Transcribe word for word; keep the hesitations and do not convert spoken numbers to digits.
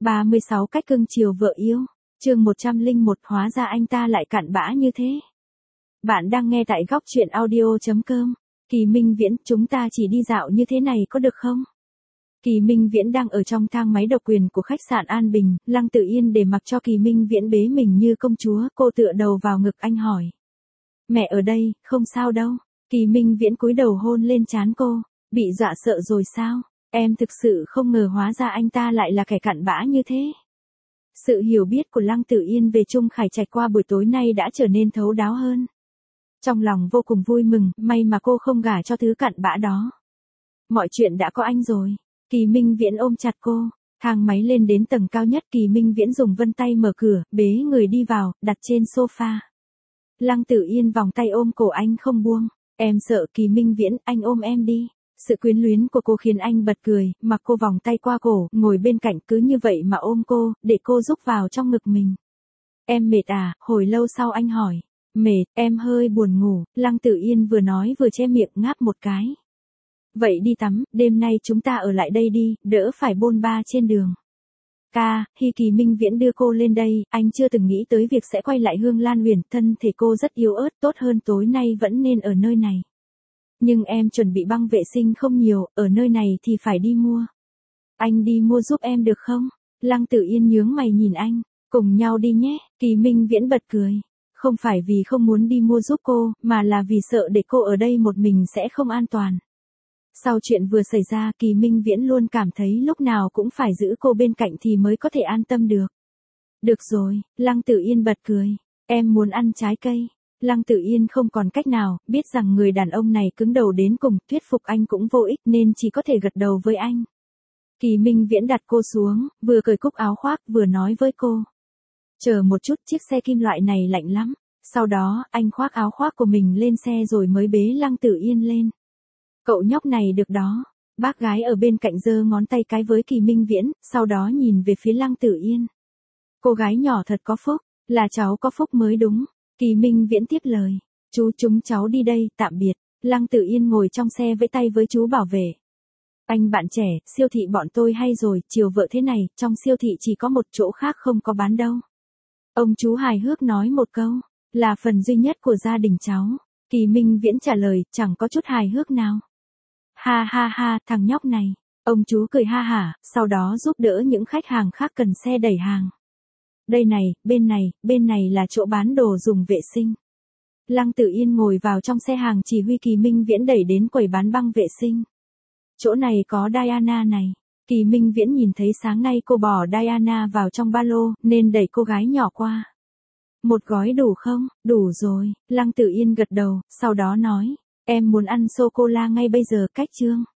ba mươi sáu cách cưng chiều vợ yêu, chương một trăm lẻ một hóa ra anh ta lại cặn bã như thế. Bạn đang nghe tại góc truyện audio chấm com. Kỳ Minh Viễn, chúng ta chỉ đi dạo như thế này có được không? Kỳ Minh Viễn đang ở trong thang máy độc quyền của khách sạn An Bình, Lăng Tự Yên để mặc cho Kỳ Minh Viễn bế mình như công chúa, cô tựa đầu vào ngực anh hỏi. Mẹ ở đây, không sao đâu. Kỳ Minh Viễn cúi đầu hôn lên trán cô, bị dọa sợ rồi sao? Em thực sự không ngờ hóa ra anh ta lại là kẻ cặn bã như thế. Sự hiểu biết của Lăng Tự Yên về Trung Khải Trạch qua buổi tối nay đã trở nên thấu đáo hơn. Trong lòng vô cùng vui mừng, may mà cô không gả cho thứ cặn bã đó. Mọi chuyện đã có anh rồi. Kỳ Minh Viễn ôm chặt cô, thang máy lên đến tầng cao nhất. Kỳ Minh Viễn dùng vân tay mở cửa, bế người đi vào, đặt trên sofa. Lăng Tự Yên vòng tay ôm cổ anh không buông. Em sợ. Kỳ Minh Viễn, anh ôm em đi. Sự quyến luyến của cô khiến anh bật cười, mặc cô vòng tay qua cổ, ngồi bên cạnh cứ như vậy mà ôm cô, để cô rúc vào trong ngực mình. Em mệt à? Hồi lâu sau anh hỏi. Mệt, em hơi buồn ngủ. Lăng Tự Yên vừa nói vừa che miệng ngáp một cái. Vậy đi tắm, đêm nay chúng ta ở lại đây đi, đỡ phải bôn ba trên đường. Ca, khi Kỳ Minh Viễn đưa cô lên đây, anh chưa từng nghĩ tới việc sẽ quay lại Hương Lan Huyền, thân thể cô rất yếu ớt, tốt hơn tối nay vẫn nên ở nơi này. Nhưng em chuẩn bị băng vệ sinh không nhiều, ở nơi này thì phải đi mua. Anh đi mua giúp em được không? Lăng Tự Yên nhướng mày nhìn anh, cùng nhau đi nhé. Kỳ Minh Viễn bật cười. Không phải vì không muốn đi mua giúp cô, mà là vì sợ để cô ở đây một mình sẽ không an toàn. Sau chuyện vừa xảy ra, Kỳ Minh Viễn luôn cảm thấy lúc nào cũng phải giữ cô bên cạnh thì mới có thể an tâm được. Được rồi, Lăng Tự Yên bật cười. Em muốn ăn trái cây. Lăng Tự Yên không còn cách nào, biết rằng người đàn ông này cứng đầu đến cùng, thuyết phục anh cũng vô ích nên chỉ có thể gật đầu với anh. Kỳ Minh Viễn đặt cô xuống, vừa cởi cúc áo khoác vừa nói với cô. Chờ một chút, chiếc xe kim loại này lạnh lắm. Sau đó, anh khoác áo khoác của mình lên xe rồi mới bế Lăng Tự Yên lên. Cậu nhóc này được đó. Bác gái ở bên cạnh giơ ngón tay cái với Kỳ Minh Viễn, sau đó nhìn về phía Lăng Tự Yên. Cô gái nhỏ thật có phúc, là cháu có phúc mới đúng. Kỳ Minh Viễn tiếp lời. Chú chúng cháu đi đây, tạm biệt. Lăng Tự Yên ngồi trong xe vẫy tay với chú bảo vệ. Anh bạn trẻ, siêu thị bọn tôi hay rồi, chiều vợ thế này, trong siêu thị chỉ có một chỗ khác không có bán đâu. Ông chú hài hước nói một câu, là phần duy nhất của gia đình cháu. Kỳ Minh Viễn trả lời, chẳng có chút hài hước nào. Ha ha ha, thằng nhóc này. Ông chú cười ha hả, sau đó giúp đỡ những khách hàng khác cần xe đẩy hàng. Đây này, bên này, bên này là chỗ bán đồ dùng vệ sinh. Lăng Tự Yên ngồi vào trong xe hàng chỉ huy Kỳ Minh Viễn đẩy đến quầy bán băng vệ sinh. Chỗ này có Diana này. Kỳ Minh Viễn nhìn thấy sáng nay cô bỏ Diana vào trong ba lô, nên đẩy cô gái nhỏ qua. Một gói đủ không? Đủ rồi. Lăng Tự Yên gật đầu, sau đó nói. Em muốn ăn sô-cô-la ngay bây giờ, cách chương.